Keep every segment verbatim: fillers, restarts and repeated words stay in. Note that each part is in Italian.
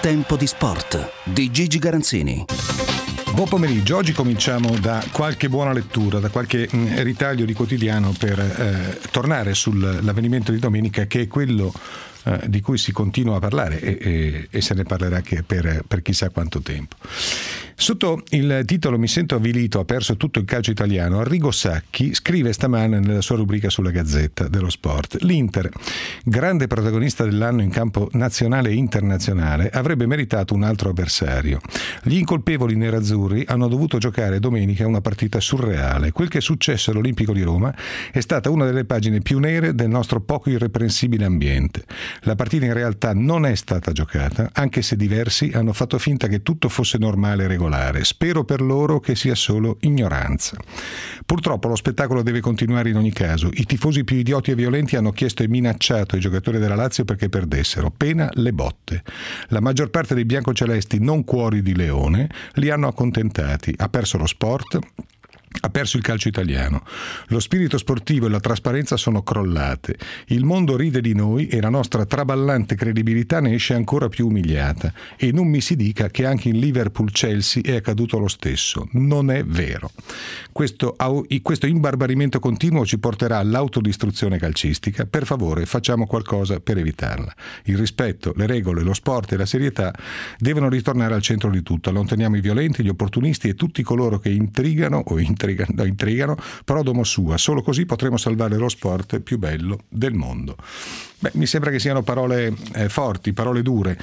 Tempo di Sport di Gigi Garanzini. Buon pomeriggio, oggi cominciamo da qualche buona lettura, da qualche mh, ritaglio di quotidiano per eh, tornare sull'avvenimento di domenica, che è quello eh, di cui si continua a parlare e, e, e se ne parlerà anche per, per chissà quanto tempo. Sotto il titolo "Mi sento avvilito, ha perso tutto il calcio italiano", Arrigo Sacchi scrive stamane nella sua rubrica sulla Gazzetta dello Sport: l'Inter, grande protagonista dell'anno in campo nazionale e internazionale, avrebbe meritato un altro avversario. Gli incolpevoli nerazzurri hanno dovuto giocare domenica una partita surreale. Quel che è successo all'Olimpico di Roma è stata una delle pagine più nere del nostro poco irreprensibile ambiente. La partita in realtà non è stata giocata, anche se diversi hanno fatto finta che tutto fosse normale e regolare. Spero per loro che sia solo ignoranza. Purtroppo lo spettacolo deve continuare in ogni caso. I tifosi più idioti e violenti hanno chiesto e minacciato i giocatori della Lazio perché perdessero, pena le botte. La maggior parte dei biancocelesti, non cuori di leone, li hanno accontentati. Ha perso lo sport, ha perso il calcio italiano. Lo spirito sportivo e la trasparenza sono crollate. Il mondo ride di noi e la nostra traballante credibilità ne esce ancora più umiliata. E non mi si dica che anche in Liverpool-Chelsea è accaduto lo stesso. Non è vero. Questo, questo imbarbarimento continuo ci porterà all'autodistruzione calcistica. Per favore, facciamo qualcosa per evitarla. Il rispetto, le regole, lo sport e la serietà devono ritornare al centro di tutto. Allontaniamo i violenti, gli opportunisti e tutti coloro che intrigano o intrigano Intrigano, intrigano, pro domo sua. Solo così potremo salvare lo sport più bello del mondo. Beh, mi sembra che siano parole eh, forti, parole dure.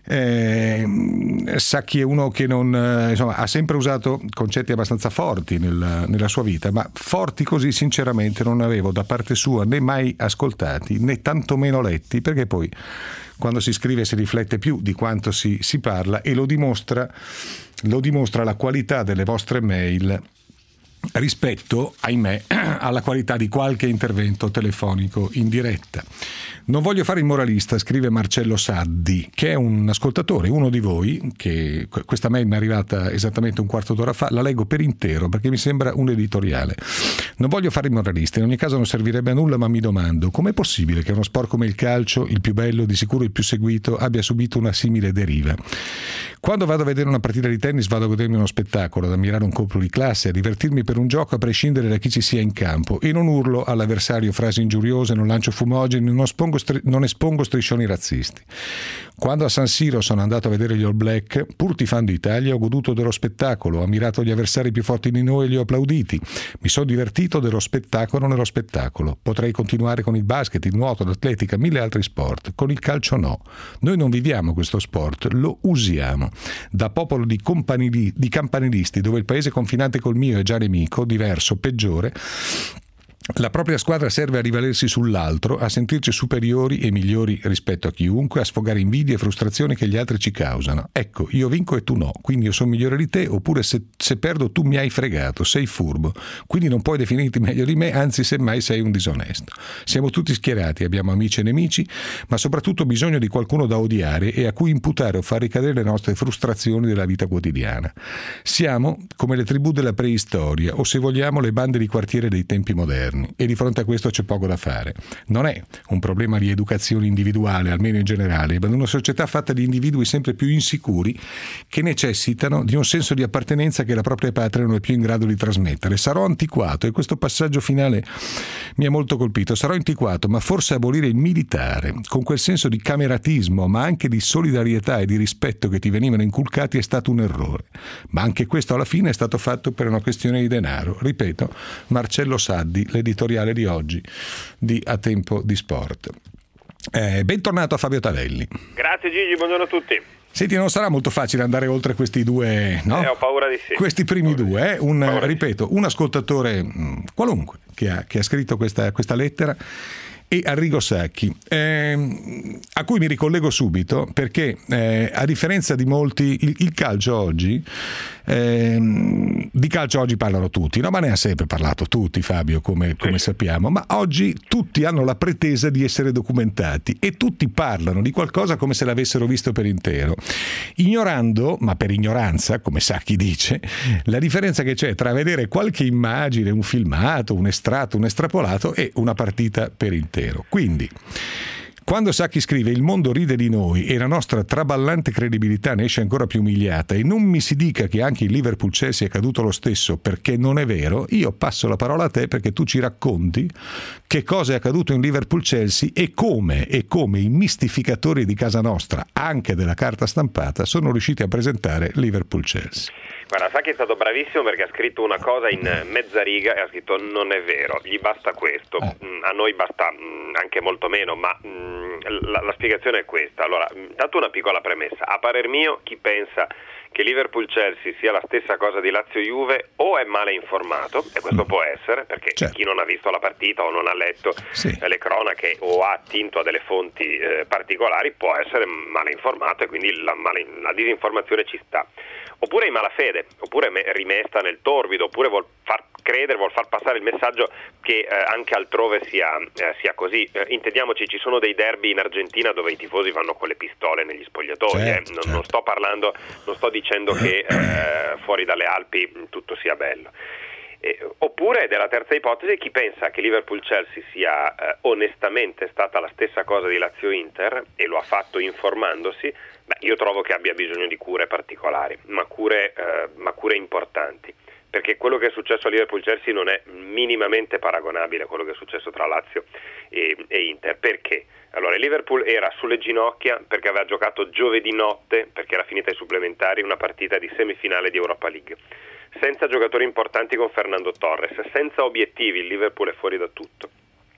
Eh, Sacchi è uno che non, eh, insomma, ha sempre usato concetti abbastanza forti nel, nella sua vita, ma forti così sinceramente non avevo da parte sua né mai ascoltati né tantomeno letti, perché poi quando si scrive si riflette più di quanto si, si parla, e lo dimostra, lo dimostra la qualità delle vostre mail rispetto, ahimè, alla qualità di qualche intervento telefonico in diretta. Non voglio fare il moralista, scrive Marcello Saddi, che è un ascoltatore, uno di voi, che questa mail mi è arrivata esattamente un quarto d'ora fa, la leggo per intero perché mi sembra un editoriale. Non voglio fare il moralista, in ogni caso non servirebbe a nulla, ma mi domando: com'è possibile che uno sport come il calcio, il più bello, di sicuro il più seguito, abbia subito una simile deriva? Quando vado a vedere una partita di tennis vado a godermi uno spettacolo, ad ammirare un colpo di classe, a divertirmi per un gioco a prescindere da chi ci sia in campo, e non urlo all'avversario frasi ingiuriose, non lancio fumogeni, non, espongo stri- non espongo striscioni razzisti. Quando a San Siro sono andato a vedere gli All Black, pur tifando Italia, ho goduto dello spettacolo, ho ammirato gli avversari più forti di noi e li ho applauditi. Mi sono divertito dello spettacolo nello spettacolo. Potrei continuare con il basket, il nuoto, l'atletica, mille altri sport. Con il calcio no. Noi non viviamo questo sport, lo usiamo. Da popolo di, campanili- di campanilisti, dove il paese confinante col mio è già nemico, diverso, peggiore, la propria squadra serve a rivalersi sull'altro, a sentirci superiori e migliori rispetto a chiunque, a sfogare invidie e frustrazioni che gli altri ci causano. Ecco, io vinco e tu no, quindi io sono migliore di te, oppure se, se perdo tu mi hai fregato, sei furbo, quindi non puoi definirti meglio di me, anzi semmai sei un disonesto. Siamo tutti schierati, abbiamo amici e nemici, ma soprattutto bisogno di qualcuno da odiare e a cui imputare o far ricadere le nostre frustrazioni della vita quotidiana. Siamo come le tribù della preistoria, o se vogliamo le bande di quartiere dei tempi moderni. E di fronte a questo c'è poco da fare. Non è un problema di educazione individuale, almeno in generale, ma di una società fatta di individui sempre più insicuri che necessitano di un senso di appartenenza che la propria patria non è più in grado di trasmettere. Sarò antiquato, e questo passaggio finale mi ha molto colpito, sarò antiquato, ma forse abolire il militare, con quel senso di cameratismo, ma anche di solidarietà e di rispetto che ti venivano inculcati, è stato un errore. Ma anche questo alla fine è stato fatto per una questione di denaro. Ripeto, Marcello Saddi, l'editoriale di oggi di A Tempo di Sport. Eh, bentornato a Fabio Tavelli. Grazie Gigi, buongiorno a tutti. Senti, non sarà molto facile andare oltre questi due, no? Eh, ho paura di sì. Questi primi due, eh? un, paura ripeto, un ascoltatore mh, qualunque che ha, che ha scritto questa, questa lettera, e Arrigo Sacchi, eh, a cui mi ricollego subito perché eh, a differenza di molti, il, il calcio oggi, eh, di calcio oggi parlano tutti, no? Ma ne ha sempre parlato tutti, Fabio, come, come sappiamo, ma oggi tutti hanno la pretesa di essere documentati e tutti parlano di qualcosa come se l'avessero visto per intero, ignorando, ma per ignoranza, come Sacchi dice, la differenza che c'è tra vedere qualche immagine, un filmato, un estratto, un estrapolato e una partita per intero. Quindi Quando Sacchi scrive il mondo ride di noi e la nostra traballante credibilità ne esce ancora più umiliata e non mi si dica che anche il Liverpool-Chelsea è caduto lo stesso, perché non è vero, io passo la parola a te perché tu ci racconti che cosa è accaduto in Liverpool-Chelsea e come, e come i mistificatori di casa nostra, anche della carta stampata, sono riusciti a presentare Liverpool-Chelsea. Guarda, Sacchi è stato bravissimo perché ha scritto una cosa in mezza riga e ha scritto non è vero, gli basta questo, eh. a noi basta anche molto meno, ma la, la spiegazione è questa. Allora, intanto una piccola premessa, a parer mio chi pensa che Liverpool-Chelsea sia la stessa cosa di Lazio-Juve o è male informato, e questo mm. può essere, perché certo. chi non ha visto la partita o non ha letto sì. le cronache o ha attinto a delle fonti eh, particolari può essere male informato e quindi la, male, la disinformazione ci sta. Oppure in malafede, oppure è rimesta nel torbido, oppure vuol far credere, vuol far passare il messaggio che eh, anche altrove sia, eh, sia così. Eh, intendiamoci, ci sono dei derby in Argentina dove i tifosi vanno con le pistole negli spogliatoi. Certo, eh. non, certo. non sto parlando, non sto dicendo che eh, fuori dalle Alpi tutto sia bello. Eh, oppure, della terza ipotesi, chi pensa che Liverpool-Chelsea sia eh, onestamente stata la stessa cosa di Lazio-Inter e lo ha fatto informandosi, beh, io trovo che abbia bisogno di cure particolari, ma cure, eh, ma cure importanti, perché quello che è successo a Liverpool-Chelsea non è minimamente paragonabile a quello che è successo tra Lazio e, e Inter. Perché? Allora, il Liverpool era sulle ginocchia perché aveva giocato giovedì notte, perché era finita ai supplementari, una partita di semifinale di Europa League, senza giocatori importanti con Fernando Torres, senza obiettivi. Il Liverpool è fuori da tutto,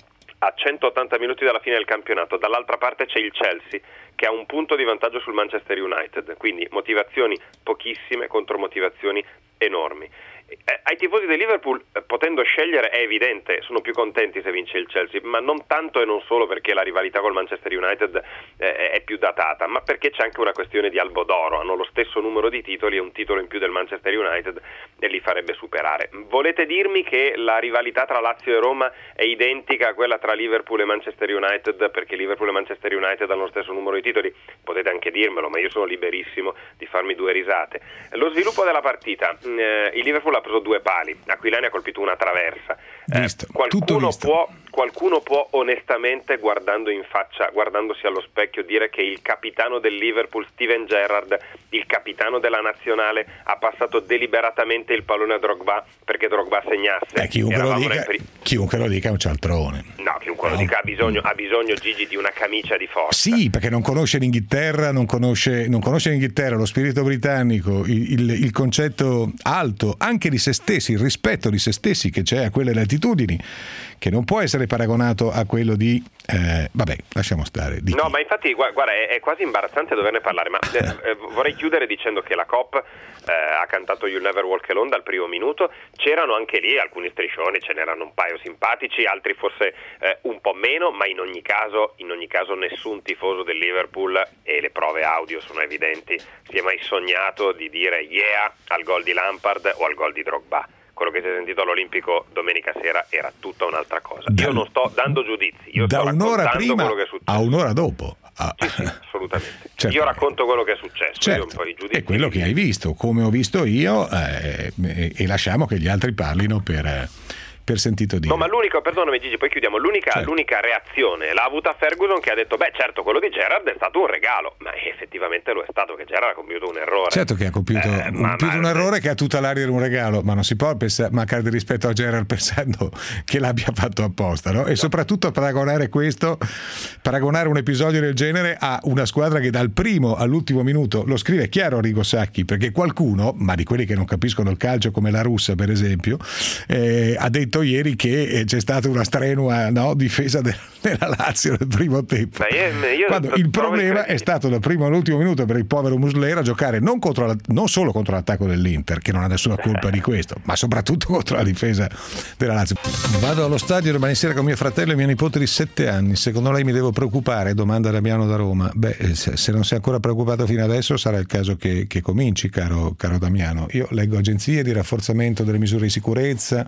a centottanta minuti dalla fine del campionato. Dall'altra parte c'è il Chelsea che ha un punto di vantaggio sul Manchester United, quindi motivazioni pochissime contro motivazioni enormi. Eh, ai tifosi del Liverpool, eh, potendo scegliere, è evidente, sono più contenti se vince il Chelsea, ma non tanto e non solo perché la rivalità col Manchester United eh, è più datata, ma perché c'è anche una questione di albo d'oro. Hanno lo stesso numero di titoli e un titolo in più del Manchester United e li farebbe superare. Volete dirmi che la rivalità tra Lazio e Roma è identica a quella tra Liverpool e Manchester United perché Liverpool e Manchester United hanno lo stesso numero di titoli? Potete anche dirmelo, ma io sono liberissimo di farmi due risate. Lo sviluppo della partita, eh, il Liverpool ha preso due pali, Aquilani ha colpito una traversa. Visto, eh, qualcuno, può, qualcuno può onestamente, guardando in faccia, guardandosi allo specchio, dire che il capitano del Liverpool, Steven Gerrard, il capitano della nazionale, ha passato deliberatamente il pallone a Drogba perché Drogba segnasse. Eh, chiunque, lo dica, pri- chiunque lo dica è un cialtrone. No, chiunque no. lo dica ha bisogno, ha bisogno Gigi di una camicia di forza. Sì, perché non conosce l'Inghilterra, non conosce, non conosce l'Inghilterra, lo spirito britannico, il, il, il concetto alto anche di se stessi, il rispetto di se stessi che c'è a quelle latitudini, che non può essere paragonato a quello di eh, vabbè, lasciamo stare di no chi? Ma infatti guarda, è, è quasi imbarazzante doverne parlare, ma eh, vorrei chiudere dicendo che la Cop eh, ha cantato You'll Never Walk Alone dal primo minuto. C'erano anche lì alcuni striscioni, ce n'erano un paio simpatici, altri forse eh, un po' meno, ma in ogni caso in ogni caso nessun tifoso del Liverpool, e le prove audio sono evidenti, si è mai sognato di dire yeah al gol di Lampard o al gol di Drogba. Quello che si è sentito all'Olimpico domenica sera era tutta un'altra cosa. Da, io non sto dando giudizi, io da sto un'ora raccontando prima quello che è successo. a un'ora dopo. Ah. Sì, sì, assolutamente. Certo. Io racconto quello che è successo. Certo. Io poi giudizi. È quello che hai visto, come ho visto io, eh, e, e lasciamo che gli altri parlino per, eh, per sentito dire. No, ma l'unico, perdonami Gigi, poi chiudiamo, l'unica, certo. l'unica reazione l'ha avuta Ferguson, che ha detto beh certo quello di Gerrard è stato un regalo, ma effettivamente lo è stato, che Gerrard ha compiuto un errore. Certo che ha compiuto eh, un, ma, più ma, un errore che a tutta l'aria era un regalo, ma non si può pensare, mancare di rispetto a Gerrard pensando che l'abbia fatto apposta, no? E no. Soprattutto paragonare questo, paragonare un episodio del genere a una squadra che dal primo all'ultimo minuto, lo scrive chiaro Arrigo Sacchi, perché qualcuno, ma di quelli che non capiscono il calcio come la Russa per esempio, eh, ha detto ieri che c'è stata una strenua no, difesa de- della Lazio nel primo tempo. Io, io Quando il problema è stato dal primo all'ultimo minuto per il povero Muslera giocare non, contro la, non solo contro l'attacco dell'Inter, che non ha nessuna colpa di questo, ma soprattutto contro la difesa della Lazio. Vado allo stadio domani sera con mio fratello e mia nipote di sette anni. Secondo lei mi devo preoccupare? Domanda Damiano da Roma. Beh, se non sei ancora preoccupato fino adesso sarà il caso che, che cominci, caro, caro Damiano. Io leggo agenzie di rafforzamento delle misure di sicurezza,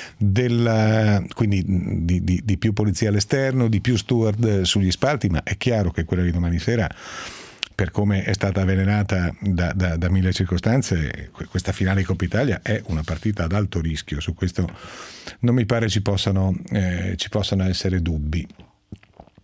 del, quindi di, di, di più polizia all'esterno, di più steward sugli spalti, ma è chiaro che quella di domani sera, per come è stata avvelenata da, da, da mille circostanze, questa finale di Coppa Italia è una partita ad alto rischio. Su questo non mi pare ci possano, eh, ci possano essere dubbi.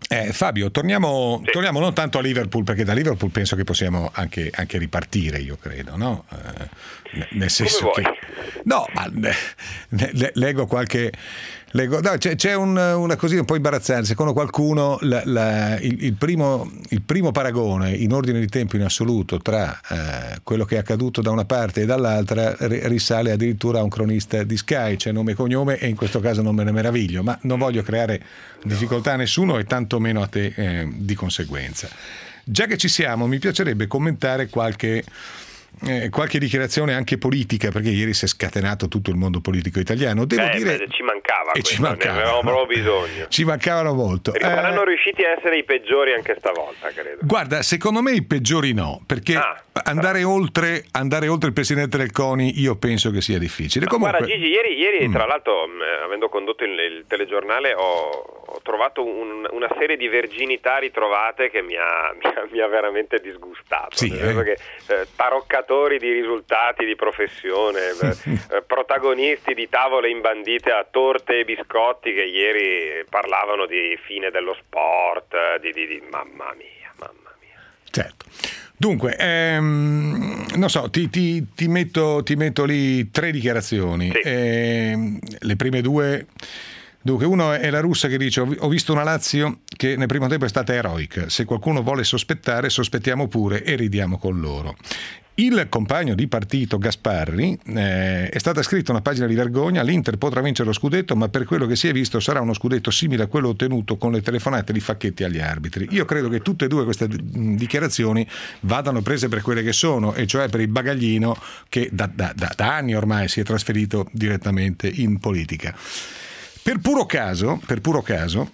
Eh, Fabio, torniamo, sì. torniamo non tanto a Liverpool, perché da Liverpool penso che possiamo anche, anche ripartire, io credo, no? Eh, nel senso Come che no, ma ne, ne, leggo qualche leggo, no, c'è, c'è un, una così un po' imbarazzante. Secondo qualcuno la, la, il, il, primo, il primo paragone in ordine di tempo in assoluto tra eh, quello che è accaduto da una parte e dall'altra risale addirittura a un cronista di Sky, cioè nome e cognome, e in questo caso non me ne meraviglio, ma non voglio creare difficoltà a nessuno e tanto meno a te eh, di conseguenza. Già che ci siamo, mi piacerebbe commentare qualche Eh, qualche dichiarazione anche politica, perché ieri si è scatenato tutto il mondo politico italiano. Devo eh, dire beh, ci mancava, e questo, ci mancava, ne avevamo proprio bisogno. Ci mancavano molto. Saranno eh, riusciti a essere i peggiori anche stavolta, credo. Guarda, secondo me i peggiori no, perché ah, andare oltre andare oltre il presidente del CONI io penso che sia difficile. Comunque, guarda Gigi, ieri, ieri mm. tra l'altro mh, avendo condotto il, il telegiornale ho, ho trovato un, una serie di verginità ritrovate che mi ha, mi ha, mi ha veramente disgustato. Sì, nel senso eh. che eh, taroccatori di risultati di professione, eh, protagonisti di tavole imbandite a torte e biscotti che ieri parlavano di fine dello sport, di, di, di mamma mia, mamma mia. Certo. Dunque, ehm, non so, ti, ti, ti, metto, ti metto lì tre dichiarazioni. Sì. Eh, le prime due. Dunque, uno è la russa che dice: ho visto una Lazio che nel primo tempo è stata eroica, se qualcuno vuole sospettare sospettiamo pure e ridiamo con loro. Il compagno di partito Gasparri eh, è stata scritta una pagina di vergogna, l'Inter potrà vincere lo scudetto, ma per quello che si è visto sarà uno scudetto simile a quello ottenuto con le telefonate di Facchetti agli arbitri. Io credo che tutte e due queste dichiarazioni vadano prese per quelle che sono, e cioè per il bagaglino che da, da, da, da anni ormai si è trasferito direttamente in politica. Per puro caso, per puro caso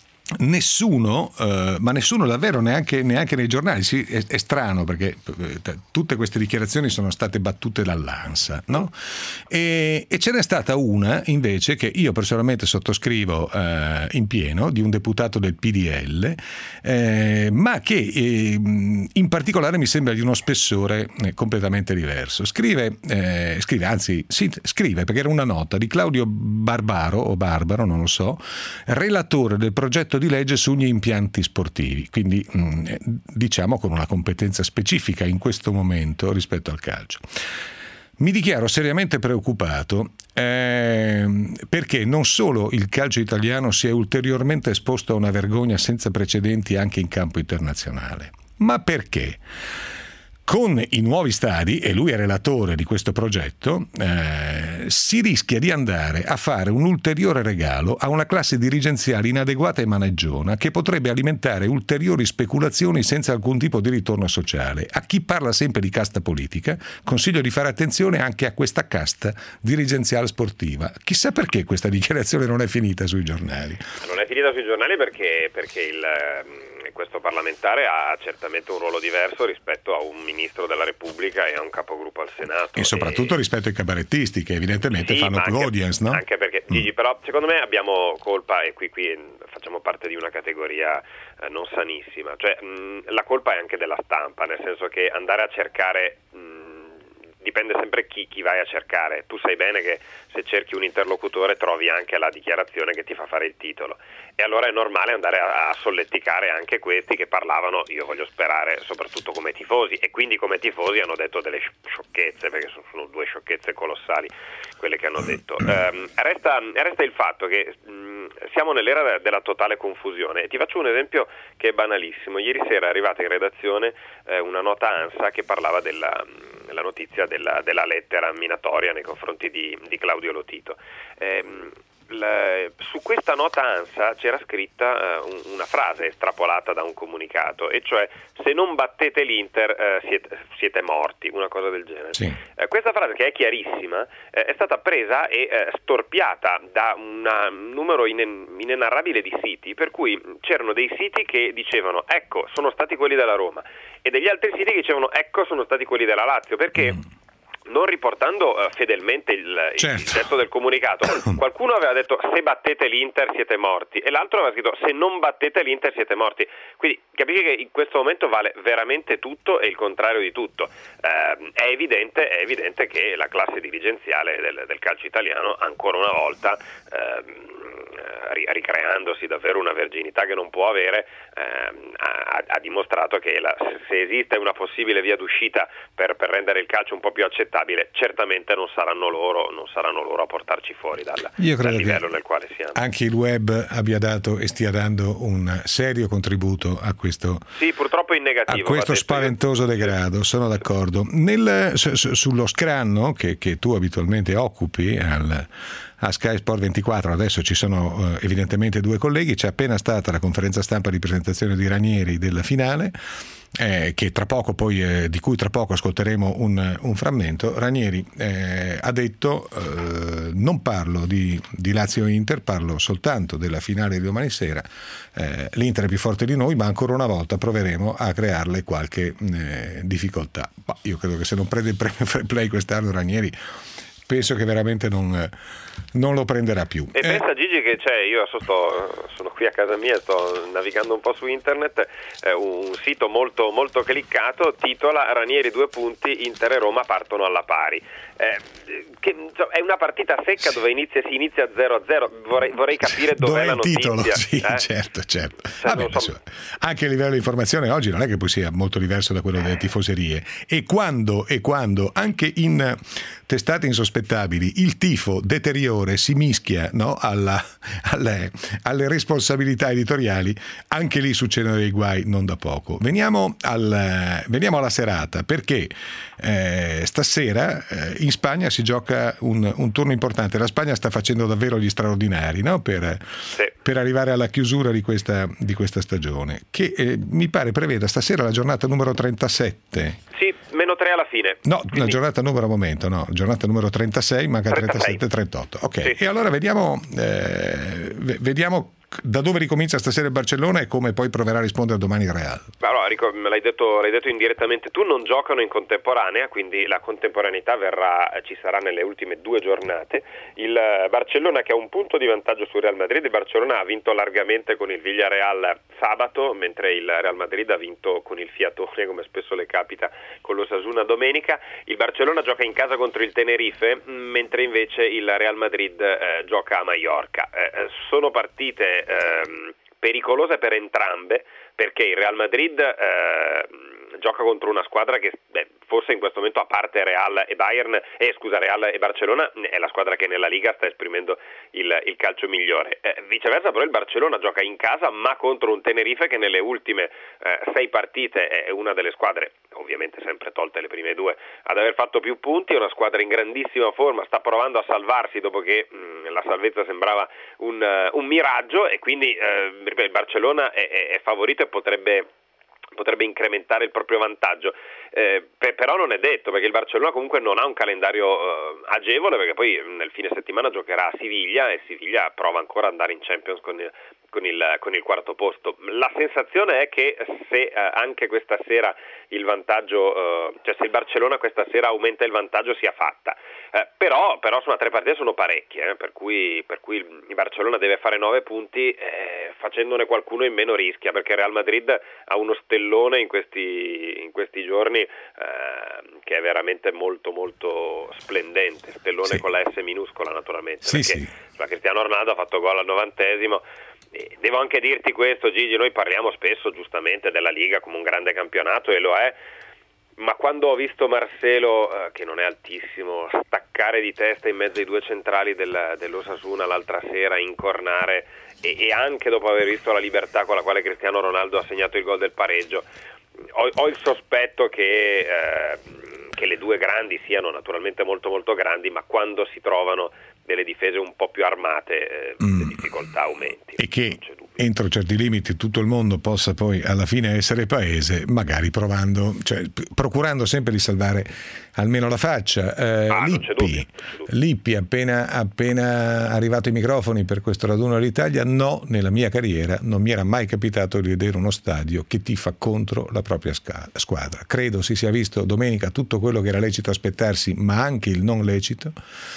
nessuno, eh, ma nessuno davvero, neanche, neanche nei giornali, sì, è, è strano perché eh, tutte queste dichiarazioni sono state battute dall'ANSA, no? E, e ce n'è stata una invece che io personalmente sottoscrivo eh, in pieno, di un deputato del P D L, eh, ma che eh, in particolare mi sembra di uno spessore eh, completamente diverso. Scrive, eh, scrive, anzi sì, scrive, perché era una nota di Claudio Barbaro o Barbaro, non lo so, relatore del progetto di legge sugli impianti sportivi, quindi mh, diciamo con una competenza specifica in questo momento rispetto al calcio. Mi dichiaro seriamente preoccupato eh, perché non solo il calcio italiano si è ulteriormente esposto a una vergogna senza precedenti anche in campo internazionale, ma perché con i nuovi stadi, e lui è relatore di questo progetto, eh, si rischia di andare a fare un ulteriore regalo a una classe dirigenziale inadeguata e maneggiona che potrebbe alimentare ulteriori speculazioni senza alcun tipo di ritorno sociale. A chi parla sempre di casta politica, consiglio di fare attenzione anche a questa casta dirigenziale sportiva. Chissà perché questa dichiarazione non è finita sui giornali. Non è finita sui giornali perché, perché il... questo parlamentare ha certamente un ruolo diverso rispetto a un ministro della Repubblica e a un capogruppo al Senato. E soprattutto e... rispetto ai cabarettisti che evidentemente sì, fanno più anche, audience, no? Anche perché, mm. Gigi, però secondo me abbiamo colpa, e qui, qui facciamo parte di una categoria eh, non sanissima, cioè mh, la colpa è anche della stampa, nel senso che andare a cercare... Mh, dipende sempre chi, chi vai a cercare. Tu sai bene che se cerchi un interlocutore trovi anche la dichiarazione che ti fa fare il titolo, e allora è normale andare a, a solleticare anche questi che parlavano, io voglio sperare, soprattutto come tifosi, e quindi come tifosi hanno detto delle sciocchezze, perché sono, sono due sciocchezze colossali quelle che hanno detto. Um, resta, resta il fatto che mh, siamo nell'era della totale confusione, e ti faccio un esempio che è banalissimo. Ieri sera è arrivata in redazione eh, una nota ANSA che parlava della la notizia della, della lettera minatoria nei confronti di, di Claudio Lotito. Eh, la, su questa nota ANSA c'era scritta uh, un, una frase estrapolata da un comunicato, e cioè: se non battete l'Inter uh, siete, siete morti, una cosa del genere. Sì. Uh, questa frase, che è chiarissima, uh, è stata presa e uh, storpiata da una, un numero inen, inenarrabile di siti, per cui c'erano dei siti che dicevano ecco sono stati quelli della Roma, e degli altri siti che dicevano ecco sono stati quelli della Lazio, perché mm. non riportando uh, fedelmente il, certo. il testo del comunicato, qualcuno aveva detto se battete l'Inter siete morti, e l'altro aveva scritto se non battete l'Inter siete morti. Quindi capisci che in questo momento vale veramente tutto e il contrario di tutto. Uh, è evidente, è evidente che la classe dirigenziale del, del calcio italiano ancora una volta uh, ricreandosi davvero una verginità che non può avere, ehm, ha, ha dimostrato che la, se esiste una possibile via d'uscita per, per rendere il calcio un po' più accettabile, certamente non saranno loro, non saranno loro a portarci fuori dal, Io credo dal livello che nel quale siamo. Anche il web abbia dato e stia dando un serio contributo a questo, sì, purtroppo in negativo, a questo spaventoso io. degrado, sono d'accordo. Nel, su, sullo scranno che, che tu abitualmente occupi al a Sky Sport ventiquattro, adesso ci sono eh, evidentemente due colleghi, c'è appena stata la conferenza stampa di presentazione di Ranieri della finale, eh, che tra poco poi eh, di cui tra poco ascolteremo un, un frammento. Ranieri eh, ha detto eh, non parlo di, di Lazio-Inter, parlo soltanto della finale di domani sera, eh, l'Inter è più forte di noi, ma ancora una volta proveremo a crearle qualche eh, difficoltà. Ma io credo che se non prende il premio Fair Play quest'anno Ranieri, penso che veramente non, non lo prenderà più. E eh. pensa Gigi che c'è, io sto, sono qui a casa mia, sto navigando un po' su internet, eh, un sito molto, molto cliccato titola Ranieri due punti, Inter e Roma partono alla pari. Eh, che, insomma, è una partita secca dove inizia, si inizia zero a zero, vorrei, vorrei capire dov'è, dov'è la notizia. Il titolo? Sì, eh? certo, certo. Cioè, Vabbè, so... anche a livello di informazione oggi non è che poi sia molto diverso da quello delle tifoserie. E quando, e quando anche in testate insospettabili il tifo deteriore si mischia, no, alla, alle, alle responsabilità editoriali, anche lì succedono dei guai non da poco. Veniamo, al, veniamo alla serata, perché eh, stasera eh, in Spagna si gioca un, un turno importante. La Spagna sta facendo davvero gli straordinari, no, per, sì. per arrivare alla chiusura di questa, di questa stagione, che eh, mi pare preveda stasera la giornata numero trentasette. Sì, meno tre alla fine. No, quindi... la giornata numero momento, no, giornata numero trentasei, manca trentasette trentotto. Ok, sì. E allora vediamo, eh, vediamo da dove ricomincia stasera il Barcellona e come poi proverà a rispondere domani il Real. Allora, Rico, me l'hai detto, l'hai detto indirettamente tu, non giocano in contemporanea, quindi la contemporaneità verrà, ci sarà nelle ultime due giornate. Il Barcellona che ha un punto di vantaggio sul Real Madrid, il Barcellona ha vinto largamente con il Villarreal sabato, mentre il Real Madrid ha vinto con il fiatone, come spesso le capita, con l'Osasuna domenica. Il Barcellona gioca in casa contro il Tenerife, mentre invece il Real Madrid eh, gioca a Mallorca. Eh, sono partite Ehm, pericolose per entrambe, perché il Real Madrid eh, gioca contro una squadra che beh, forse in questo momento, a parte Real e Bayern, eh, scusa Real e Barcellona, è la squadra che nella Liga sta esprimendo il, il calcio migliore. Eh, viceversa però il Barcellona gioca in casa ma contro un Tenerife che nelle ultime eh, sei partite è una delle squadre, ovviamente sempre tolte le prime due, ad aver fatto più punti, è una squadra in grandissima forma, sta provando a salvarsi dopo che mh, la salvezza sembrava un, uh, un miraggio, e quindi eh, il Barcellona è, è, è favorito e potrebbe potrebbe incrementare il proprio vantaggio, eh, per, però non è detto, perché il Barcellona comunque non ha un calendario eh, agevole, perché poi nel fine settimana giocherà a Siviglia e Siviglia prova ancora ad andare in Champions con il, con il, con il quarto posto. La sensazione è che se eh, anche questa sera il vantaggio, eh, cioè se il Barcellona questa sera aumenta il vantaggio, sia fatta, eh, però, però insomma tre partite sono parecchie, eh, per cui, per cui il Barcellona deve fare nove punti, eh, facendone qualcuno in meno rischia, perché il Real Madrid ha uno stellone in questi, in questi giorni eh, che è veramente molto molto splendente, stellone sì. Con la S minuscola naturalmente, sì, perché sì. Cristiano Ronaldo ha fatto gol al novantesimo. E devo anche dirti questo, Gigi, noi parliamo spesso giustamente della Liga come un grande campionato, e lo è, ma quando ho visto Marcelo, eh, che non è altissimo, staccare di testa in mezzo ai due centrali del, dell'Osasuna l'altra sera, incornare, e, e anche dopo aver visto la libertà con la quale Cristiano Ronaldo ha segnato il gol del pareggio, ho, ho il sospetto che, eh, che le due grandi siano naturalmente molto molto grandi, ma quando si trovano delle difese un po' più armate eh, mm. le difficoltà aumentino. E che entro certi limiti tutto il mondo possa poi alla fine essere paese, magari provando, cioè procurando sempre di salvare almeno la faccia. Eh, ah, Lippi, Lippi appena, appena arrivato ai microfoni per questo raduno dell'Italia, no, nella mia carriera non mi era mai capitato di vedere uno stadio che tifa contro la propria squadra. Credo si sia visto domenica tutto quello che era lecito aspettarsi, ma anche il non lecito.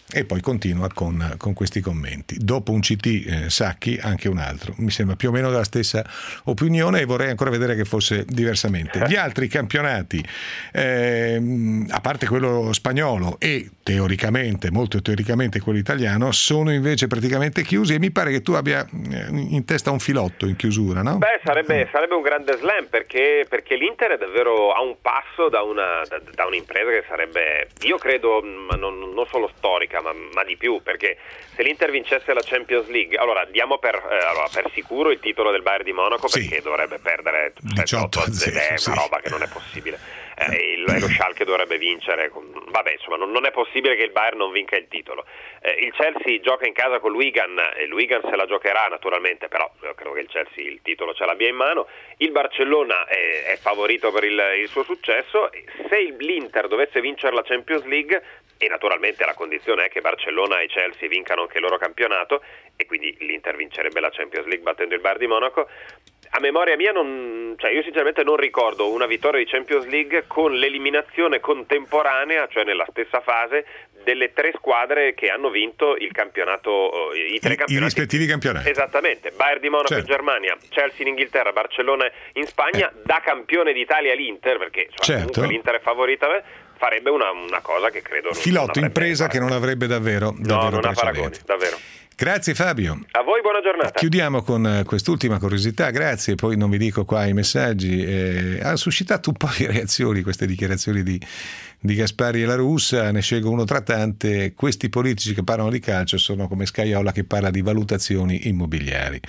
E poi continua con, con questi commenti. Dopo un C T eh, Sacchi, anche un altro. Mi sembra più o meno della stessa opinione e vorrei ancora vedere che fosse diversamente. Gli altri campionati, eh, a parte quello spagnolo e teoricamente, molto teoricamente quello italiano, sono invece praticamente chiusi e mi pare che tu abbia in testa un filotto in chiusura, no? Beh, sarebbe, sarebbe un grande slam perché, perché l'Inter è davvero a un passo da, una, da, da un'impresa che sarebbe, io credo, ma non, non solo storica, Ma, ma di più, perché se l'Inter vincesse la Champions League, allora diamo per, eh, allora, per sicuro il titolo del Bayern di Monaco, sì, perché dovrebbe perdere diciotto a zero, è una roba che non è possibile, eh, il, lo Schalke dovrebbe vincere, vabbè, insomma non, non è possibile che il Bayern non vinca il titolo. Eh, il Chelsea gioca in casa con il Wigan e il Wigan se la giocherà naturalmente, però io credo che il Chelsea il titolo ce l'abbia in mano. Il Barcellona è, è favorito per il, il suo successo. Se l'Inter dovesse vincere la Champions League, e naturalmente la condizione è che Barcellona e Chelsea vincano anche il loro campionato e quindi l'Inter vincerebbe la Champions League battendo il Bayern di Monaco, a memoria mia non, cioè io sinceramente non ricordo una vittoria di Champions League con l'eliminazione contemporanea, cioè nella stessa fase, delle tre squadre che hanno vinto il campionato, i tre I, campionati. I rispettivi campionati. Esattamente, Bayern di Monaco, certo, in Germania, Chelsea in Inghilterra, Barcellona in Spagna, eh. da campione d'Italia l'Inter, perché cioè, certo, comunque l'Inter è favorita, farebbe una, una cosa che credo non, filotto, non impresa che non avrebbe davvero, davvero no, non ha paragoni, davvero. Grazie Fabio. A voi buona giornata. Chiudiamo con quest'ultima curiosità, grazie, poi non vi dico qua i messaggi. Eh, ha suscitato un po' di reazioni queste dichiarazioni di, di Gaspari e La Russa, ne scelgo uno tra tante. Questi politici che parlano di calcio sono come Scaiola che parla di valutazioni immobiliari.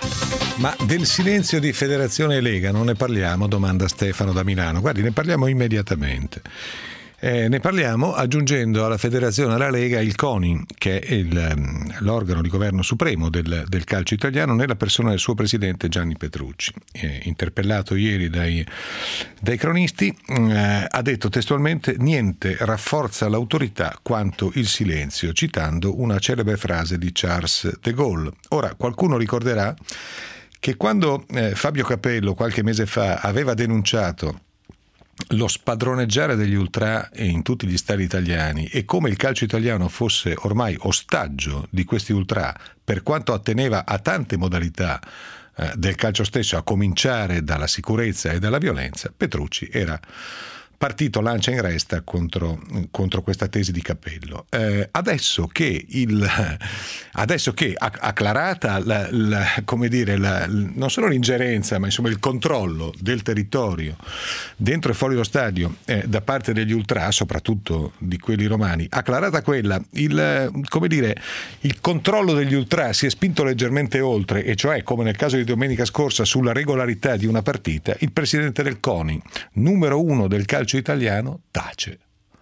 Ma del silenzio di Federazione e Lega non ne parliamo? Domanda Stefano da Milano. Guardi, ne parliamo immediatamente. Eh, ne parliamo aggiungendo alla Federazione e alla Lega il CONI, che è il, l'organo di governo supremo del, del calcio italiano, nella persona del suo presidente Gianni Petrucci. Eh, interpellato ieri dai, dai cronisti, eh, ha detto testualmente: niente rafforza l'autorità quanto il silenzio, citando una celebre frase di Charles de Gaulle. Ora, qualcuno ricorderà che quando eh, Fabio Capello qualche mese fa aveva denunciato lo spadroneggiare degli ultra in tutti gli stadi italiani e come il calcio italiano fosse ormai ostaggio di questi ultra, per quanto atteneva a tante modalità eh, del calcio stesso, a cominciare dalla sicurezza e dalla violenza, Petrucci era partito lancia in resta contro, contro questa tesi di Capello. Eh, adesso che il adesso che acclarata la, la, come dire la, non solo l'ingerenza ma insomma il controllo del territorio dentro e fuori lo stadio eh, da parte degli ultra, soprattutto di quelli romani, acclarata quella, il come dire il controllo degli ultra si è spinto leggermente oltre, e cioè come nel caso di domenica scorsa sulla regolarità di una partita, il presidente del CONI, numero uno del calcio italiano, tace.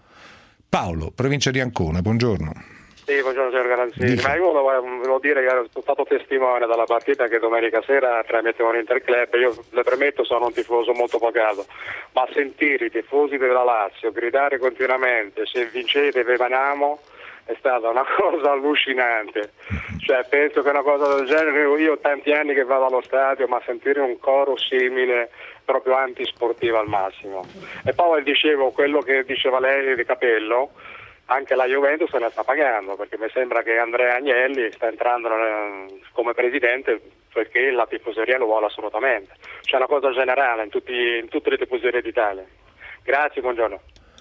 Paolo, provincia di Ancona, buongiorno. Sì, buongiorno signor Garanzini, ma io volevo dire che sono stato testimone della partita che domenica sera trasmettevano l'Interclub. Io le premetto, sono un tifoso molto pagato, ma sentire i tifosi della Lazio gridare continuamente se vincete vi veniamo è stata una cosa allucinante. Cioè penso che una cosa del genere, io ho tanti anni che vado allo stadio, ma sentire un coro simile proprio antisportivo al massimo. E poi dicevo quello che diceva lei di Capello, anche la Juventus se la sta pagando, perché mi sembra che Andrea Agnelli sta entrando come presidente perché la tifoseria lo vuole assolutamente. C'è una cosa generale in, tutti, in tutte le tifoserie d'Italia. Grazie, buongiorno.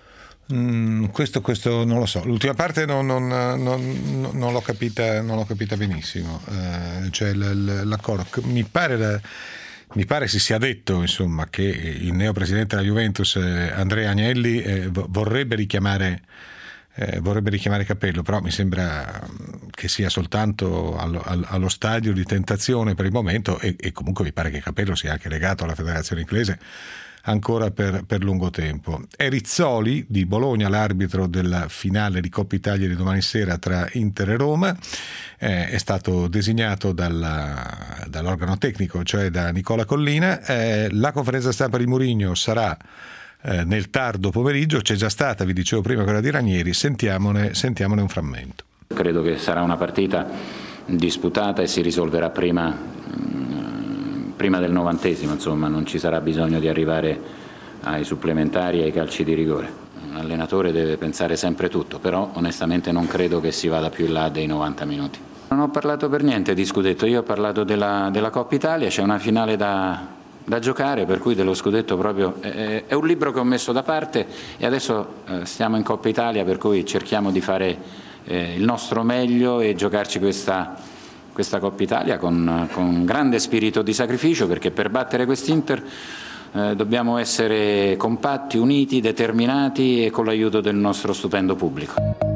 Mm, questo, questo non lo so, l'ultima parte non, non, non, non l'ho capita non l'ho capita benissimo, eh, cioè l, l, l'accordo mi pare la, mi pare si sia detto insomma che il neopresidente della Juventus eh, Andrea Agnelli eh, vorrebbe richiamare eh, vorrebbe richiamare Capello, però mi sembra che sia soltanto allo, allo stadio di tentazione per il momento, e, e comunque mi pare che Capello sia anche legato alla federazione inglese ancora per, per lungo tempo. È Rizzoli di Bologna l'arbitro della finale di Coppa Italia di domani sera tra Inter e Roma, eh, è stato designato dalla, dall'organo tecnico, cioè da Nicola Collina. Eh, la conferenza stampa di Mourinho sarà eh, nel tardo pomeriggio, c'è già stata, vi dicevo prima, quella di Ranieri, sentiamone, sentiamone un frammento. Credo che sarà una partita disputata e si risolverà prima prima del novantesimo, insomma non ci sarà bisogno di arrivare ai supplementari e ai calci di rigore. l'allenatore deve pensare sempre tutto, però onestamente non credo che si vada più in là dei novanta minuti. Non ho parlato per niente di scudetto, io ho parlato della, della Coppa Italia, c'è una finale da, da giocare, per cui dello scudetto proprio è, è un libro che ho messo da parte e adesso eh, stiamo in Coppa Italia, per cui cerchiamo di fare eh, il nostro meglio e giocarci questa, questa Coppa Italia con, con grande spirito di sacrificio, perché per battere quest'Inter Eh, dobbiamo essere compatti, uniti, determinati e con l'aiuto del nostro stupendo pubblico.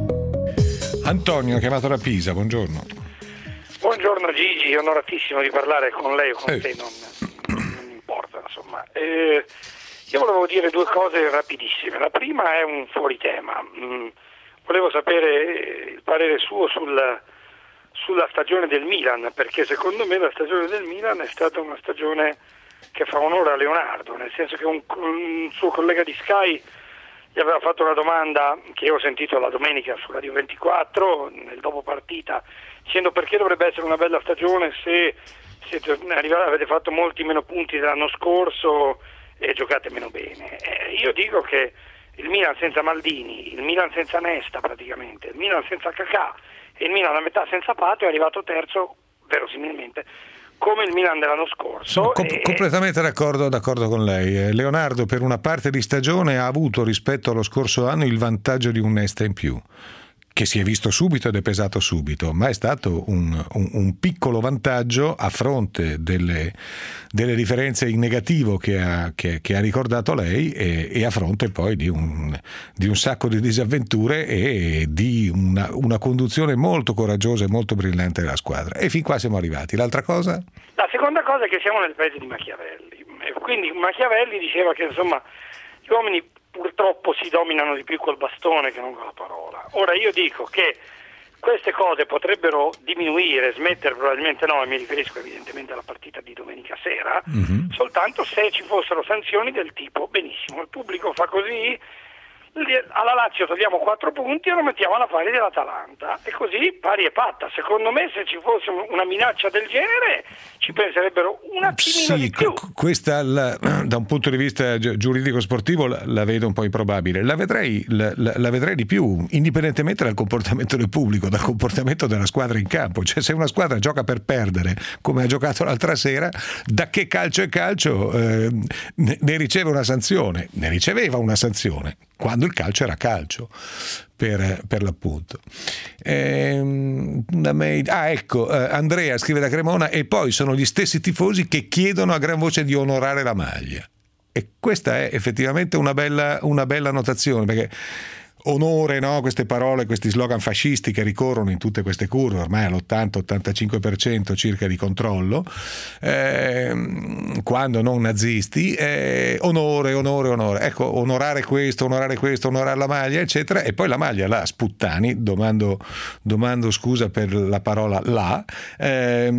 Antonio, chiamato da Pisa, buongiorno. Buongiorno Gigi, onoratissimo di parlare con lei o con Ehi. te, non, non importa insomma. Eh, io volevo dire due cose rapidissime. La prima è un fuoritema. Mm, volevo sapere il parere suo sul, sulla stagione del Milan, perché secondo me la stagione del Milan è stata una stagione che fa onore a Leonardo, nel senso che un, un suo collega di Sky gli aveva fatto una domanda che io ho sentito la domenica su Radio ventiquattro nel dopo partita, dicendo perché dovrebbe essere una bella stagione se siete arrivati, avete fatto molti meno punti dell'anno scorso e giocate meno bene. Eh, io dico che il Milan senza Maldini, il Milan senza Nesta praticamente, il Milan senza Kakà e il Milan a metà senza Pato è arrivato terzo verosimilmente come il Milan dell'anno scorso. Sono com- e... completamente d'accordo, d'accordo con lei. Leonardo per una parte di stagione ha avuto rispetto allo scorso anno il vantaggio di un Nesta in più, che si è visto subito ed è pesato subito, ma è stato un, un, un piccolo vantaggio a fronte delle, delle differenze in negativo che ha, che, che ha ricordato lei e, e a fronte poi di un, di un sacco di disavventure e di una, una conduzione molto coraggiosa e molto brillante della squadra. E fin qua siamo arrivati. L'altra cosa? La seconda cosa è che siamo nel paese di Machiavelli, quindi Machiavelli diceva che insomma gli uomini purtroppo si dominano di più col bastone che non con la parola. Ora io dico che queste cose potrebbero diminuire, smettere probabilmente no, e mi riferisco evidentemente alla partita di domenica sera, mm-hmm. soltanto se ci fossero sanzioni del tipo benissimo, il pubblico fa così, alla Lazio togliamo quattro punti e lo mettiamo alla pari dell'Atalanta e così pari e patta. Secondo me se ci fosse una minaccia del genere ci penserebbero un attimino sì, di più. Questa la, da un punto di vista giuridico sportivo la, la vedo un po' improbabile, la vedrei, la, la, la vedrei di più indipendentemente dal comportamento del pubblico, dal comportamento della squadra in campo. Cioè se una squadra gioca per perdere come ha giocato l'altra sera, da che calcio è calcio eh, ne, ne riceve una sanzione, ne riceveva una sanzione quando il calcio era calcio, per, per l'appunto. Ehm, ah, ecco, eh, Andrea scrive da Cremona, e poi sono gli stessi tifosi che chiedono a gran voce di onorare la maglia. E questa è effettivamente una bella, una bella notazione, perché onore, no? Queste parole, questi slogan fascisti che ricorrono in tutte queste curve, ormai all'ottanta ottantacinque per cento circa di controllo, eh, quando non nazisti, eh, onore, onore, onore. Ecco, onorare questo, onorare questo, onorare la maglia, eccetera, e poi la maglia la Sputtani, domando, domando scusa per la parola la, eh,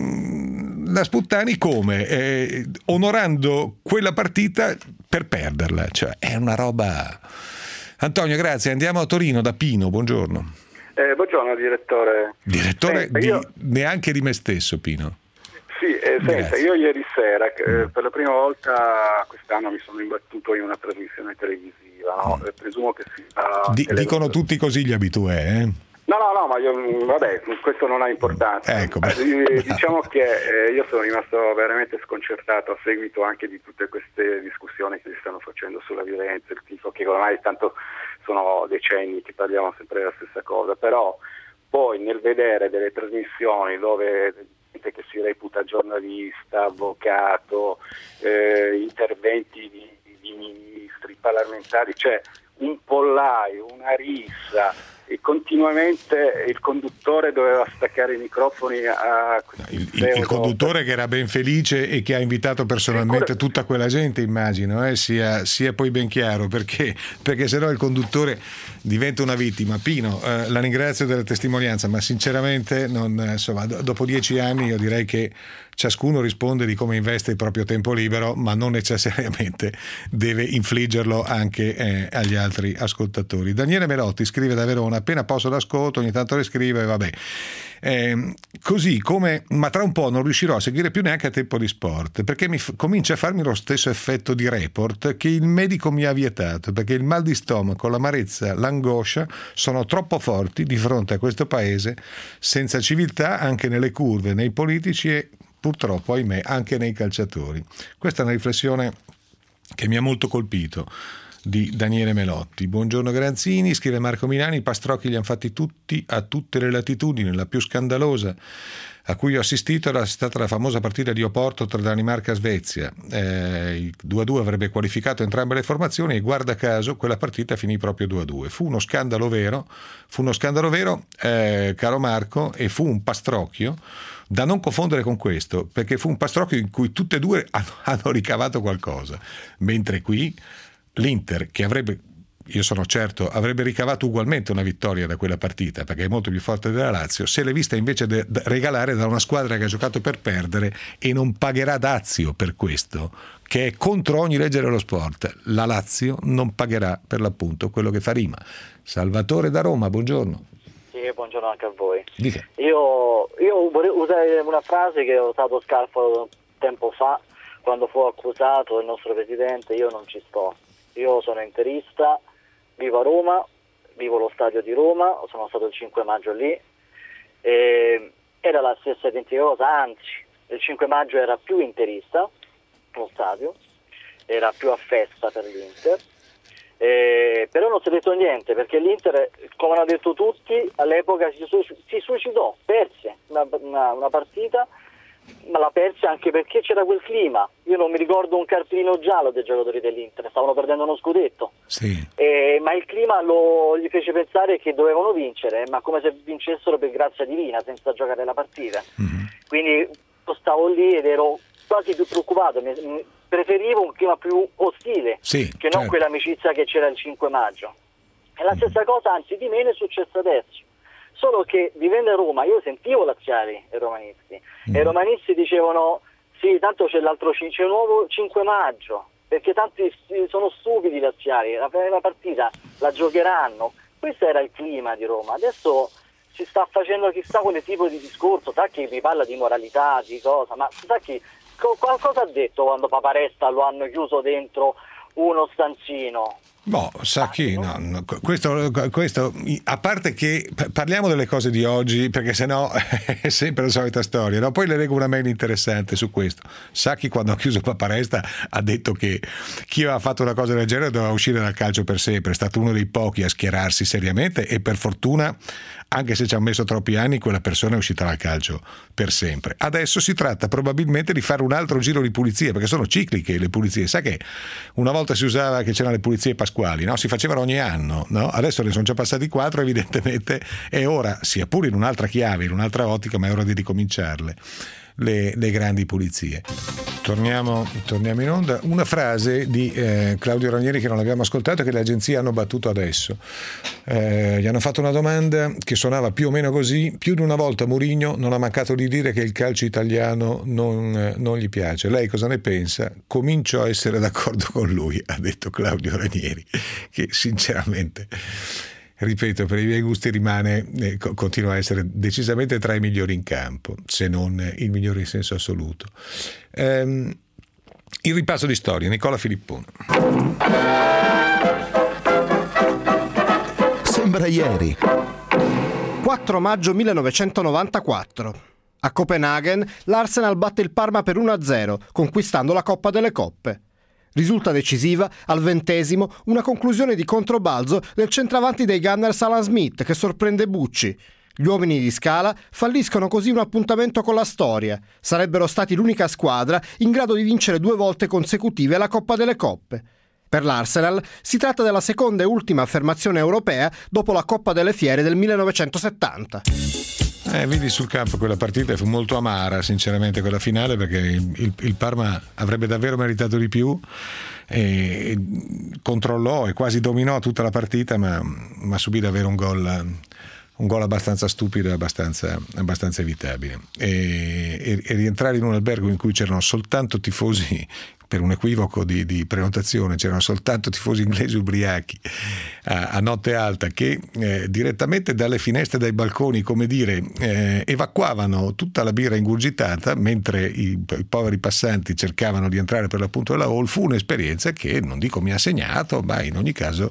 la Sputtani come? Eh, onorando quella partita per perderla, cioè è una roba... Antonio, grazie. Andiamo a Torino da Pino, buongiorno. Eh, buongiorno direttore. Direttore senta, di, io... neanche di me stesso, Pino. Sì, eh, senta, io ieri sera, eh, per la prima volta quest'anno mi sono imbattuto in una trasmissione televisiva, no? mm. eh, presumo che sia... Di, dicono tutti così gli abitué, eh? No, no, no, ma io, vabbè, questo non ha importanza. Ecco, eh, diciamo che eh, io sono rimasto veramente sconcertato a seguito anche di tutte queste discussioni che si stanno facendo sulla violenza, il tifo, che ormai tanto sono decenni che parliamo sempre della stessa cosa, però poi nel vedere delle trasmissioni dove gente che si reputa giornalista, avvocato, eh, interventi di, di ministri, parlamentari, cioè un pollaio, una rissa, e continuamente il conduttore doveva staccare i microfoni a il, il, il conduttore che era ben felice e che ha invitato personalmente tutta quella gente, immagino, eh, sia, sia poi ben chiaro, perché perché sennò il conduttore diventa una vittima. Pino, eh, la ringrazio della testimonianza, ma sinceramente non, insomma, do, dopo dieci anni io direi che ciascuno risponde di come investe il proprio tempo libero, ma non necessariamente deve infliggerlo anche eh, agli altri ascoltatori. Daniele Melotti scrive da Verona: appena posso l'ascolto, ogni tanto le scrive, vabbè. Eh, così come, ma tra un po' non riuscirò a seguire più neanche a Tempo di Sport, perché mi f- comincia a farmi lo stesso effetto di Report che il medico mi ha vietato, perché il mal di stomaco, l'amarezza, l'angoscia sono troppo forti di fronte a questo paese senza civiltà anche nelle curve, nei politici e purtroppo, ahimè, anche nei calciatori. Questa è una riflessione che mi ha molto colpito, di Daniele Melotti. Buongiorno Granzini, scrive Marco Milani, i pastrocchi li hanno fatti tutti a tutte le latitudini. La più scandalosa a cui ho assistito era stata la famosa partita di Oporto tra Danimarca e Svezia. Eh, il due a due avrebbe qualificato entrambe le formazioni e guarda caso quella partita finì proprio due a due. Fu uno scandalo vero, fu uno scandalo vero, eh, caro Marco, e fu un pastrocchio da non confondere con questo, perché fu un pastrocchio in cui tutte e due hanno, hanno ricavato qualcosa, mentre qui l'Inter, che avrebbe, io sono certo, avrebbe ricavato ugualmente una vittoria da quella partita, perché è molto più forte della Lazio, se l'è vista invece de- de- regalare da una squadra che ha giocato per perdere e non pagherà dazio per questo, che è contro ogni legge dello sport. La Lazio non pagherà per l'appunto quello che fa rima. Salvatore da Roma, buongiorno. Sì, buongiorno anche a voi. Dica. Io, io vorrei usare una frase che ho usato Scarpa tempo fa, quando fu accusato il nostro presidente: io non ci sto. Io sono interista, vivo a Roma, vivo allo stadio di Roma, sono stato il cinque maggio lì, e era la stessa identica cosa, anzi il cinque maggio era più interista lo stadio, era più a festa per l'Inter, e, però non si è detto niente, perché l'Inter, come hanno detto tutti, all'epoca si, si suicidò, perse una, una, una partita, ma la perse anche perché c'era quel clima. Io non mi ricordo un cartellino giallo dei giocatori dell'Inter, stavano perdendo uno scudetto, sì. e, ma il clima lo, gli fece pensare che dovevano vincere, ma come se vincessero per grazia divina, senza giocare la partita. Mm-hmm. Quindi io stavo lì ed ero quasi più preoccupato, mi, mi, preferivo un clima più ostile, sì, che non certo. quell'amicizia che c'era il cinque maggio. E la stessa cosa, anzi di meno, è successa adesso. Solo che vivendo a Roma io sentivo laziali e romanisti, mm. e i romanisti dicevano sì, tanto c'è l'altro c'è un nuovo cinque maggio, perché tanti sono stupidi i laziali, la prima partita la giocheranno. Questo era il clima di Roma. Adesso si sta facendo chissà quale tipo di discorso, sa chi vi parla di moralità, di cosa, ma sa chi co- cosa ha detto quando Paparesta lo hanno chiuso dentro uno stanzino? Boh, sa chi? No, no, questo, questo, a parte che parliamo delle cose di oggi, perché sennò è sempre la solita storia, no? Poi le leggo una mail interessante su questo. Sacchi, quando ha chiuso Paparesta, ha detto che chi aveva fatto una cosa del genere doveva uscire dal calcio per sempre, è stato uno dei pochi a schierarsi seriamente, e per fortuna, anche se ci ha messo troppi anni, quella persona è uscita dal calcio per sempre. Adesso si tratta probabilmente di fare un altro giro di pulizie, perché sono cicliche le pulizie. Sa che una volta si usava che c'erano le pulizie pasquali, no? Si facevano ogni anno, no? Adesso ne sono già passati quattro, evidentemente è ora, sia pure in un'altra chiave, in un'altra ottica, ma è ora di ricominciarle le, le grandi pulizie. Torniamo, torniamo in onda. Una frase di eh, Claudio Ranieri che non abbiamo ascoltato, che le agenzie hanno battuto adesso. Eh, gli hanno fatto una domanda che suonava più o meno così: più di una volta Mourinho non ha mancato di dire che il calcio italiano non, eh, non gli piace. Lei cosa ne pensa? Comincio a essere d'accordo con lui, ha detto Claudio Ranieri, che sinceramente, ripeto, per i miei gusti rimane, eh, continua a essere decisamente tra i migliori in campo, se non il migliore in senso assoluto. Ehm, il ripasso di storia, Nicola Filippone. Sembra ieri. quattro maggio millenovecentonovantaquattro. A Copenaghen l'Arsenal batte il Parma per uno a zero, conquistando la Coppa delle Coppe. Risulta decisiva, al ventesimo, una conclusione di controbalzo del centravanti dei Gunners Alan Smith, che sorprende Bucci. Gli uomini di Scala falliscono così un appuntamento con la storia. Sarebbero stati l'unica squadra in grado di vincere due volte consecutive la Coppa delle Coppe. Per l'Arsenal si tratta della seconda e ultima affermazione europea dopo la Coppa delle Fiere del millenovecentosettanta. Eh, vedi sul campo quella partita fu molto amara, sinceramente, quella finale, perché il, il, il Parma avrebbe davvero meritato di più, e controllò e quasi dominò tutta la partita, ma, ma subì davvero un gol un gol abbastanza stupido e abbastanza, abbastanza evitabile. E, e, e rientrare in un albergo in cui c'erano soltanto tifosi, per un equivoco di, di prenotazione, c'erano soltanto tifosi inglesi ubriachi a, a notte alta che eh, direttamente dalle finestre, dai balconi, come dire, eh, evacuavano tutta la birra ingurgitata mentre i, i poveri passanti cercavano di entrare per l'appunto della hall. Fu un'esperienza che non dico mi ha segnato, ma in ogni caso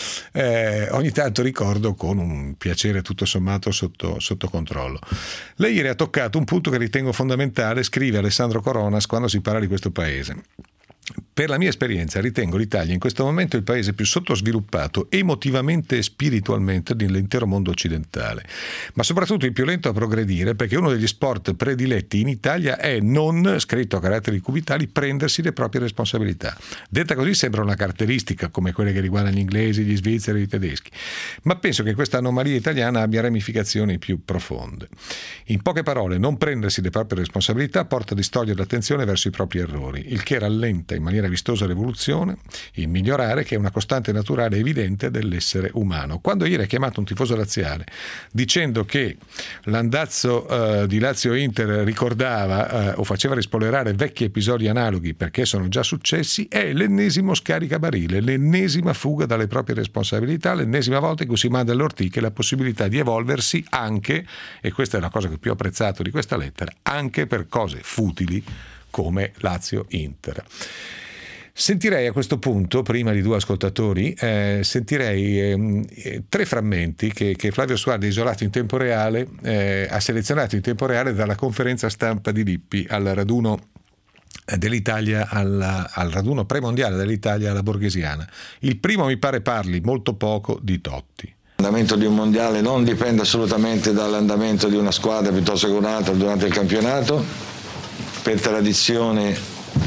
eh, ogni tanto ricordo con un piacere tutto sommato sotto, sotto controllo. Lei ieri ha toccato un punto che ritengo fondamentale, scrive Alessandro Coronas quando si parla di questo paese. Per la mia esperienza ritengo l'Italia in questo momento il paese più sottosviluppato emotivamente e spiritualmente dell'intero mondo occidentale, ma soprattutto il più lento a progredire, perché uno degli sport prediletti in Italia è non, scritto a caratteri cubitali, prendersi le proprie responsabilità. Detta così sembra una caratteristica come quelle che riguardano gli inglesi, gli svizzeri, i tedeschi, ma penso che questa anomalia italiana abbia ramificazioni più profonde. In poche parole, non prendersi le proprie responsabilità porta a distogliere l'attenzione verso i propri errori, il che rallenta in maniera vistosa l'evoluzione, il migliorare, che è una costante naturale e evidente dell'essere umano. Quando ieri ha chiamato un tifoso laziale dicendo che l'andazzo uh, di Lazio-Inter ricordava uh, o faceva rispolverare vecchi episodi analoghi perché sono già successi, è l'ennesimo scaricabarile, l'ennesima fuga dalle proprie responsabilità, l'ennesima volta in cui si manda alle ortiche la possibilità di evolversi anche, e questa è la cosa che più ho apprezzato di questa lettera, anche per cose futili come Lazio-Inter. Sentirei a questo punto, prima di due ascoltatori, eh, sentirei eh, tre frammenti che, che Flavio Suardi, isolato in tempo reale, eh, ha selezionato in tempo reale dalla conferenza stampa di Lippi al raduno dell'Italia, alla, al raduno premondiale dell'Italia alla Borghesiana. Il primo mi pare parli molto poco di Totti. L'andamento di un mondiale non dipende assolutamente dall'andamento di una squadra piuttosto che un'altra durante il campionato. Per tradizione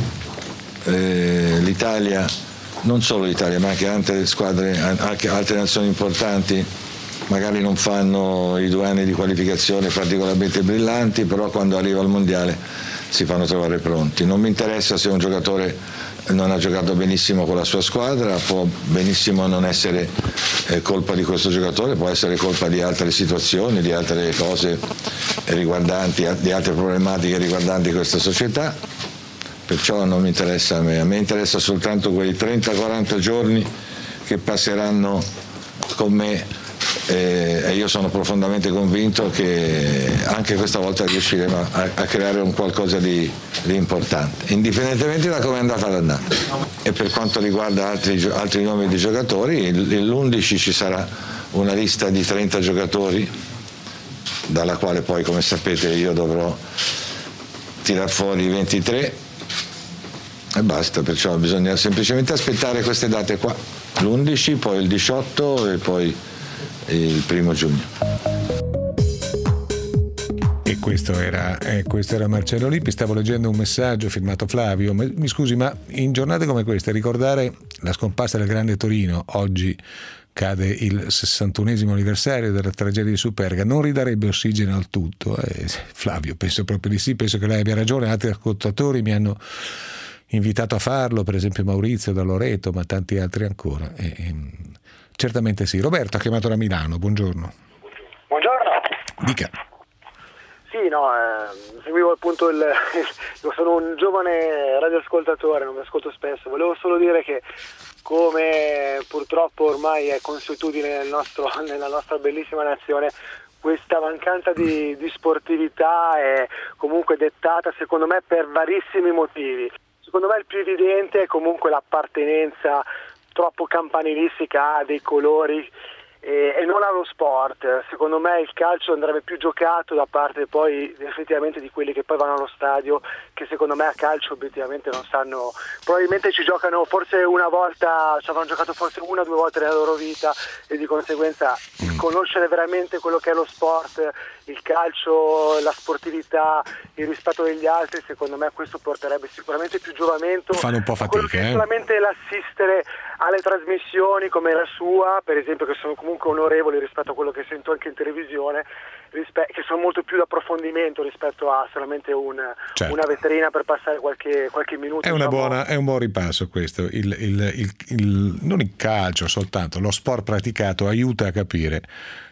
eh, l'Italia, non solo l'Italia ma anche altre squadre, anche altre nazioni importanti magari non fanno i due anni di qualificazione particolarmente brillanti, però quando arriva al mondiale si fanno trovare pronti. Non mi interessa se un giocatore non ha giocato benissimo con la sua squadra, può benissimo non essere eh, colpa di questo giocatore, può essere colpa di altre situazioni, di altre cose riguardanti, di altre problematiche riguardanti questa società, perciò non mi interessa a me, a me interessa soltanto quei trenta quaranta giorni che passeranno con me e, e io sono profondamente convinto che anche questa volta riusciremo a, a creare un qualcosa di, di importante, indipendentemente da come è andata l'annata. E per quanto riguarda altri, altri nomi di giocatori, l'undici ci sarà una lista di trenta giocatori dalla quale poi, come sapete, io dovrò tirar fuori i ventitré e basta, perciò bisogna semplicemente aspettare queste date qua, l'undici, poi il diciotto e poi il primo giugno. E questo era, eh, questo era Marcello Lippi. Stavo leggendo un messaggio firmato Flavio. Mi, mi scusi, ma in giornate come queste ricordare la scomparsa del Grande Torino, oggi cade il sessantunesimo anniversario della tragedia di Superga, non ridarebbe ossigeno al tutto? Eh, Flavio, penso proprio di sì, penso che lei abbia ragione. Altri ascoltatori mi hanno invitato a farlo, per esempio Maurizio da Loreto, ma tanti altri ancora. E, e, certamente sì. Roberto ha chiamato da Milano, buongiorno. Buongiorno. Dica. Sì, no, eh, seguivo appunto il, io sono un giovane radioascoltatore, non mi ascolto spesso, volevo solo dire che come purtroppo ormai è consuetudine nel nostro, nella nostra bellissima nazione, questa mancanza di, di sportività è comunque dettata secondo me per varissimi motivi. Secondo me il più evidente è comunque l'appartenenza troppo campanilistica a dei colori e, e non allo sport. Secondo me il calcio andrebbe più giocato da parte poi effettivamente di quelli che poi vanno allo stadio, che secondo me a calcio obiettivamente non sanno, probabilmente ci giocano forse una volta, ci avranno giocato forse una o due volte nella loro vita e di conseguenza conoscere veramente quello che è lo sport, il calcio, la sportività, il rispetto degli altri, secondo me questo porterebbe sicuramente più giovamento. Fanno un po' fatica, eh? Solamente l'assistere alle trasmissioni come la sua, per esempio, che sono comunque onorevoli rispetto a quello che sento anche in televisione, rispe- che sono molto più d'approfondimento rispetto a solamente un, certo. una vetrina per passare qualche, qualche minuto. È, una diciamo. buona, è un buon ripasso questo, il, il, il, il, non il calcio soltanto, lo sport praticato aiuta a capire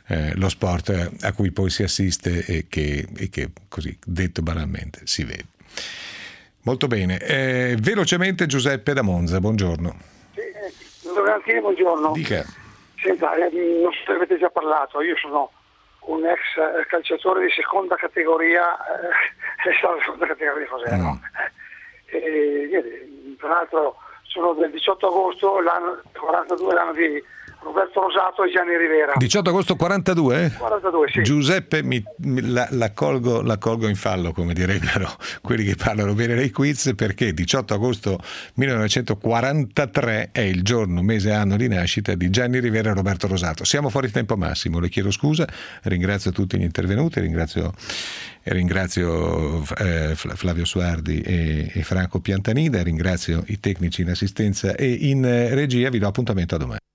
eh, lo sport a cui poi si assiste e che, e che così detto banalmente si vede. Molto bene, eh, velocemente Giuseppe da Monza, buongiorno. Sì, eh, Granzini, buongiorno. Dica. Senta, eh, non so se avete già parlato, io sono un ex calciatore di seconda categoria, eh, è stato seconda categoria di Cosenza. Mm. E, niente, tra l'altro sono del diciotto agosto, l'anno quarantadue, l'anno di Roberto Rosato e Gianni Rivera. diciotto agosto quarantadue? quarantadue, sì. Giuseppe, mi, mi, la, la, colgo, la colgo in fallo, come direbbero quelli che parlano bene dei quiz, perché diciotto agosto millenovecentoquarantatré è il giorno, mese e anno di nascita di Gianni Rivera e Roberto Rosato. Siamo fuori tempo massimo, le chiedo scusa, ringrazio tutti gli intervenuti, ringrazio, ringrazio eh, Flavio Suardi e, e Franco Piantanida, ringrazio i tecnici in assistenza e in regia, vi do appuntamento a domani.